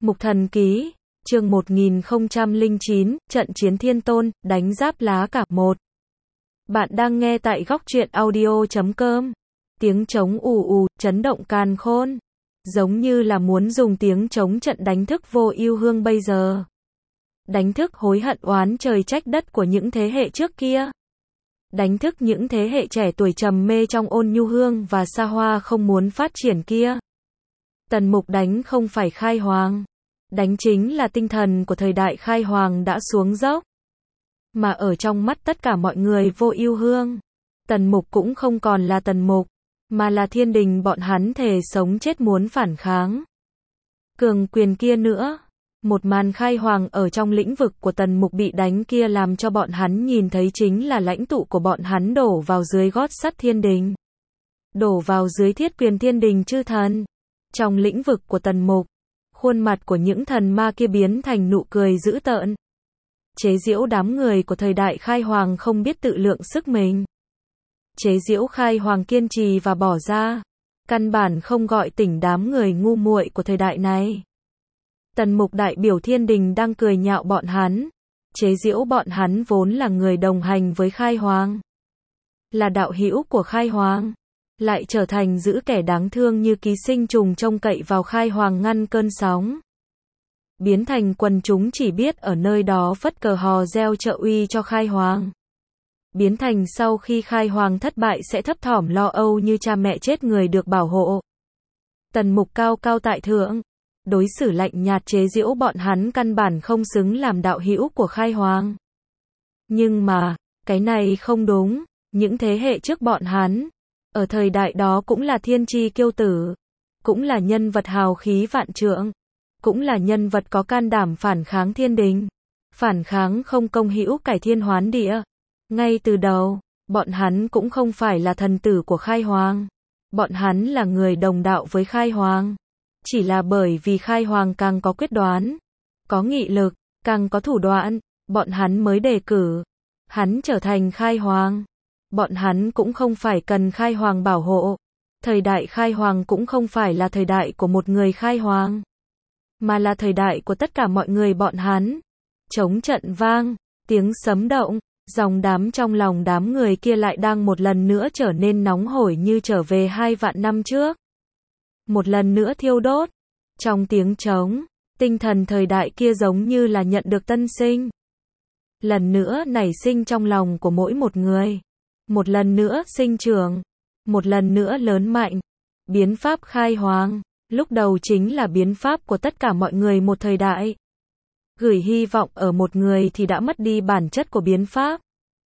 Mục Thần Ký, chương 1009, Trận Chiến Thiên Tôn, đánh giáp lá cả 1. Bạn đang nghe tại góc truyện audio.com. Tiếng trống ù ù, chấn động càn khôn. Giống như là muốn dùng tiếng trống trận đánh thức Vô Ưu Hương bây giờ. Đánh thức hối hận oán trời trách đất của những thế hệ trước kia. Đánh thức những thế hệ trẻ tuổi trầm mê trong ôn nhu hương và xa hoa không muốn phát triển kia. Tần Mục đánh không phải Khai Hoàng. Đánh chính là tinh thần của thời đại Khai Hoàng đã xuống dốc. Mà ở trong mắt tất cả mọi người Vô Ưu Hương, Tần Mục cũng không còn là Tần Mục, mà là thiên đình bọn hắn thề sống chết muốn phản kháng. Cường quyền kia nữa. Một màn Khai Hoàng ở trong lĩnh vực của Tần Mục bị đánh kia làm cho bọn hắn nhìn thấy chính là lãnh tụ của bọn hắn đổ vào dưới gót sắt thiên đình. Đổ vào dưới thiết quyền thiên đình chư thần. Trong lĩnh vực của Tần Mục, khuôn mặt của những thần ma kia biến thành nụ cười dữ tợn. Chế giễu đám người của thời đại Khai Hoàng không biết tự lượng sức mình. Chế giễu Khai Hoàng kiên trì và bỏ ra. Căn bản không gọi tỉnh đám người ngu muội của thời đại này. Tần Mục đại biểu thiên đình đang cười nhạo bọn hắn. Chế giễu bọn hắn vốn là người đồng hành với Khai Hoàng. Là đạo hữu của Khai Hoàng. Lại trở thành giữ kẻ đáng thương như ký sinh trùng trông cậy vào Khai Hoàng ngăn cơn sóng. Biến thành quần chúng chỉ biết ở nơi đó phất cờ hò reo trợ uy cho Khai Hoàng. Biến thành sau khi Khai Hoàng thất bại sẽ thấp thỏm lo âu như cha mẹ chết người được bảo hộ. Tần Mục cao cao tại thượng. Đối xử lạnh nhạt chế giễu bọn hắn căn bản không xứng làm đạo hữu của Khai Hoàng. Nhưng mà, cái này không đúng. Những thế hệ trước bọn hắn, ở thời đại đó cũng là thiên chi kiêu tử. Cũng là nhân vật hào khí vạn trượng. Cũng là nhân vật có can đảm phản kháng thiên đình. Phản kháng không công hữu cải thiên hoán địa. Ngay từ đầu, bọn hắn cũng không phải là thần tử của Khai Hoàng. Bọn hắn là người đồng đạo với Khai Hoàng. Chỉ là bởi vì Khai Hoàng càng có quyết đoán, có nghị lực, càng có thủ đoạn, bọn hắn mới đề cử. Hắn trở thành Khai Hoàng. Bọn hắn cũng không phải cần Khai Hoàng bảo hộ. Thời đại Khai Hoàng cũng không phải là thời đại của một người Khai Hoàng. Mà là thời đại của tất cả mọi người bọn hắn. Trống trận vang, tiếng sấm động, dòng đám trong lòng đám người kia lại đang một lần nữa trở nên nóng hổi như trở về 2 vạn năm trước. Một lần nữa thiêu đốt. Trong tiếng trống, tinh thần thời đại kia giống như là nhận được tân sinh. Lần nữa nảy sinh trong lòng của mỗi một người. Một lần nữa sinh trưởng. Một lần nữa lớn mạnh. Biến pháp Khai Hoàng, lúc đầu chính là biến pháp của tất cả mọi người một thời đại. Gửi hy vọng ở một người thì đã mất đi bản chất của biến pháp.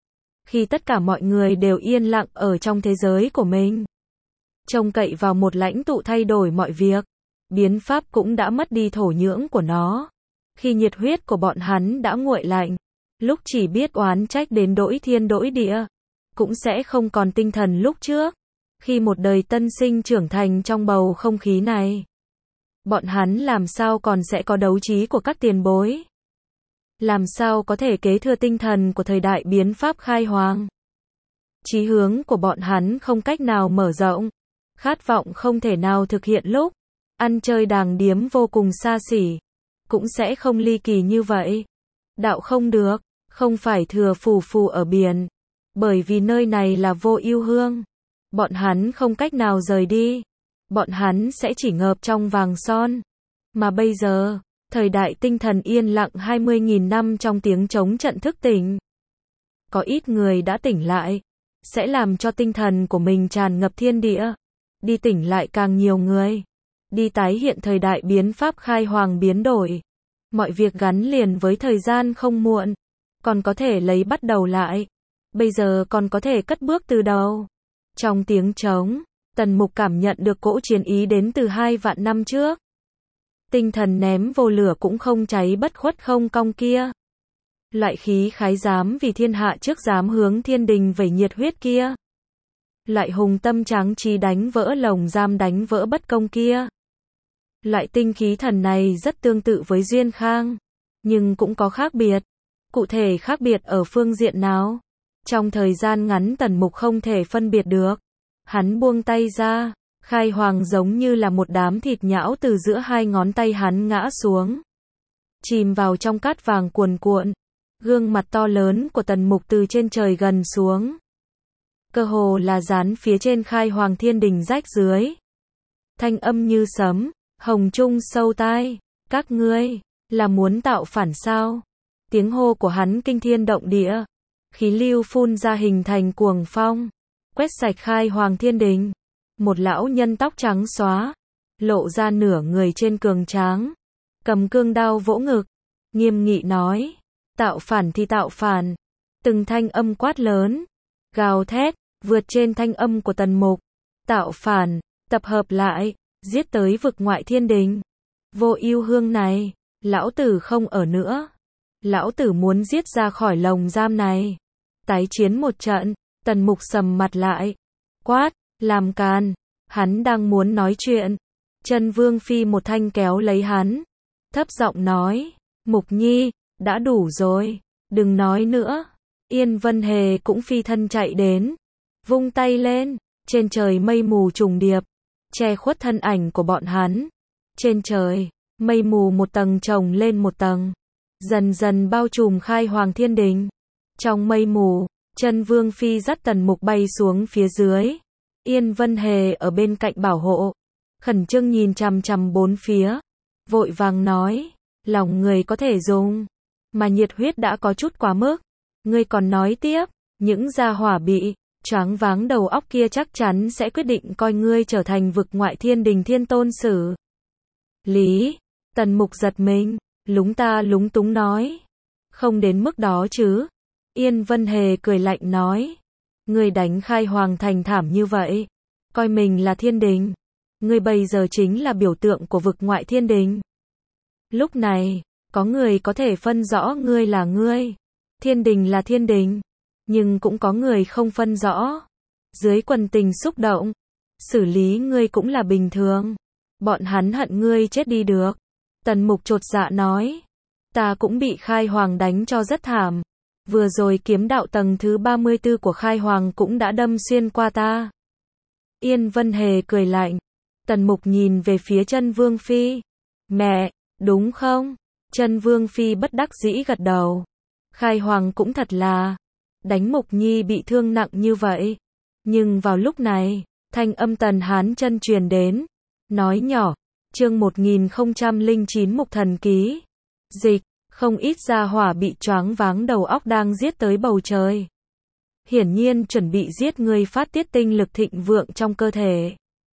Khi tất cả mọi người đều yên lặng ở trong thế giới của mình, trông cậy vào một lãnh tụ thay đổi mọi việc, biến pháp cũng đã mất đi thổ nhưỡng của nó. Khi nhiệt huyết của bọn hắn đã nguội lạnh, lúc chỉ biết oán trách đến đổi thiên đổi địa, cũng sẽ không còn tinh thần lúc trước. Khi một đời tân sinh trưởng thành trong bầu không khí này, bọn hắn làm sao còn sẽ có đấu trí của các tiền bối? Làm sao có thể kế thừa tinh thần của thời đại biến pháp Khai Hoàng? Chí hướng của bọn hắn không cách nào mở rộng. Khát vọng không thể nào thực hiện lúc ăn chơi đàng điếm vô cùng xa xỉ, cũng sẽ không ly kỳ như vậy. Đạo không được, không phải thừa phù phù ở biển, bởi vì nơi này là Vô Ưu Hương. Bọn hắn không cách nào rời đi. Bọn hắn sẽ chỉ ngợp trong vàng son. Mà bây giờ, thời đại tinh thần yên lặng 20.000 năm trong tiếng trống trận thức tỉnh. Có ít người đã tỉnh lại, sẽ làm cho tinh thần của mình tràn ngập thiên địa. Đi tỉnh lại càng nhiều người. Đi tái hiện thời đại biến pháp Khai Hoàng biến đổi. Mọi việc gắn liền với thời gian không muộn. Còn có thể lấy bắt đầu lại. Bây giờ còn có thể cất bước từ đầu. Trong tiếng trống, Tần Mục cảm nhận được cỗ chiến ý đến từ 2 vạn năm trước. Tinh thần ném vô lửa cũng không cháy bất khuất không cong kia. Loại khí khái dám vì thiên hạ trước dám hướng thiên đình vẩy nhiệt huyết kia. Loại hùng tâm tráng trí đánh vỡ lồng giam đánh vỡ bất công kia. Loại tinh khí thần này rất tương tự với Duyên Khang, nhưng cũng có khác biệt. Cụ thể khác biệt ở phương diện nào? Trong thời gian ngắn Tần Mục không thể phân biệt được. Hắn buông tay ra, Khai Hoàng giống như là một đám thịt nhão từ giữa hai ngón tay hắn ngã xuống. Chìm vào trong cát vàng cuồn cuộn. Gương mặt to lớn của Tần Mục từ trên trời gần xuống. Cơ hồ là dán phía trên Khai Hoàng thiên đình rách dưới. Thanh âm như sấm, hồng trung sâu tai. Các ngươi, là muốn tạo phản sao? Tiếng hô của hắn kinh thiên động địa. Khí lưu phun ra hình thành cuồng phong. Quét sạch Khai Hoàng thiên đình. Một lão nhân tóc trắng xóa. Lộ ra nửa người trên cường tráng. Cầm cương đao vỗ ngực. Nghiêm nghị nói. Tạo phản thì tạo phản. Từng thanh âm quát lớn. Gào thét, vượt trên thanh âm của Tần Mục. Tạo phản, tập hợp lại, giết tới vực ngoại thiên đình. Vô Ưu Hương này, lão tử không ở nữa. Lão tử muốn giết ra khỏi lồng giam này. Tái chiến một trận, Tần Mục sầm mặt lại. Quát, làm càn. Hắn đang muốn nói chuyện. Chân Vương Phi một thanh kéo lấy hắn. Thấp giọng nói, Mục Nhi, đã đủ rồi, đừng nói nữa. Yên Vân Hề cũng phi thân chạy đến. Vung tay lên, trên trời mây mù trùng điệp. Che khuất thân ảnh của bọn hắn. Trên trời, mây mù một tầng chồng lên một tầng. Dần dần bao trùm Khai Hoàng thiên đình. Trong mây mù, Chân Vương Phi dắt Tần Mục bay xuống phía dưới. Yên Vân Hề ở bên cạnh bảo hộ. Khẩn trương nhìn chằm chằm bốn phía. Vội vàng nói, lòng người có thể dùng. Mà nhiệt huyết đã có chút quá mức. Ngươi còn nói tiếp, những gia hỏa bị choáng váng đầu óc kia chắc chắn sẽ quyết định coi ngươi trở thành vực ngoại thiên đình thiên tôn xử lý. Tần Mục giật mình, lúng ta lúng túng nói. Không đến mức đó chứ. Yên Vân Hề cười lạnh nói. Ngươi đánh Khai Hoàng thành thảm như vậy. Coi mình là thiên đình. Ngươi bây giờ chính là biểu tượng của vực ngoại thiên đình. Lúc này, có người có thể phân rõ ngươi là ngươi. Thiên đình là thiên đình. Nhưng cũng có người không phân rõ. Dưới quần tình xúc động, xử lý ngươi cũng là bình thường. Bọn hắn hận ngươi chết đi được. Tần Mục chột dạ nói. Ta cũng bị Khai Hoàng đánh cho rất thảm. Vừa rồi kiếm đạo tầng thứ 34 của Khai Hoàng cũng đã đâm xuyên qua ta. Yên Vân Hề cười lạnh. Tần Mục nhìn về phía Chân Vương Phi. Mẹ, đúng không? Chân Vương Phi bất đắc dĩ gật đầu. Khai Hoàng cũng thật là đánh Mục Nhi bị thương nặng như vậy. Nhưng vào lúc này, thanh âm Tần Hán Chân truyền đến. Nói nhỏ, chương 1009 Mục Thần Ký. Dịch, không ít gia hỏa bị choáng váng đầu óc đang giết tới bầu trời. Hiển nhiên chuẩn bị giết người phát tiết tinh lực thịnh vượng trong cơ thể.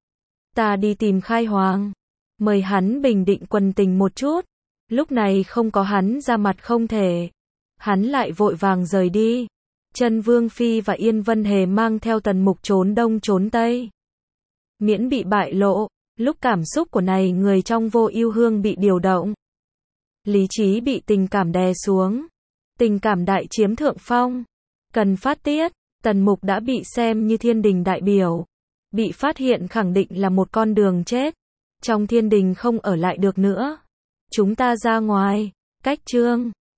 Ta đi tìm Khai Hoàng. Mời hắn bình định quần tình một chút. Lúc này không có hắn ra mặt không thể. Hắn lại vội vàng rời đi. Chân Vương Phi và Yên Vân Hề mang theo Tần Mục trốn đông trốn tây. Miễn bị bại lộ, lúc cảm xúc của này người trong Vô Ưu Hương bị điều động. Lý trí bị tình cảm đè xuống. Tình cảm đại chiếm thượng phong. Cần phát tiết, Tần Mục đã bị xem như thiên đình đại biểu. Bị phát hiện khẳng định là một con đường chết. Trong thiên đình không ở lại được nữa. Chúng ta ra ngoài. Cách chương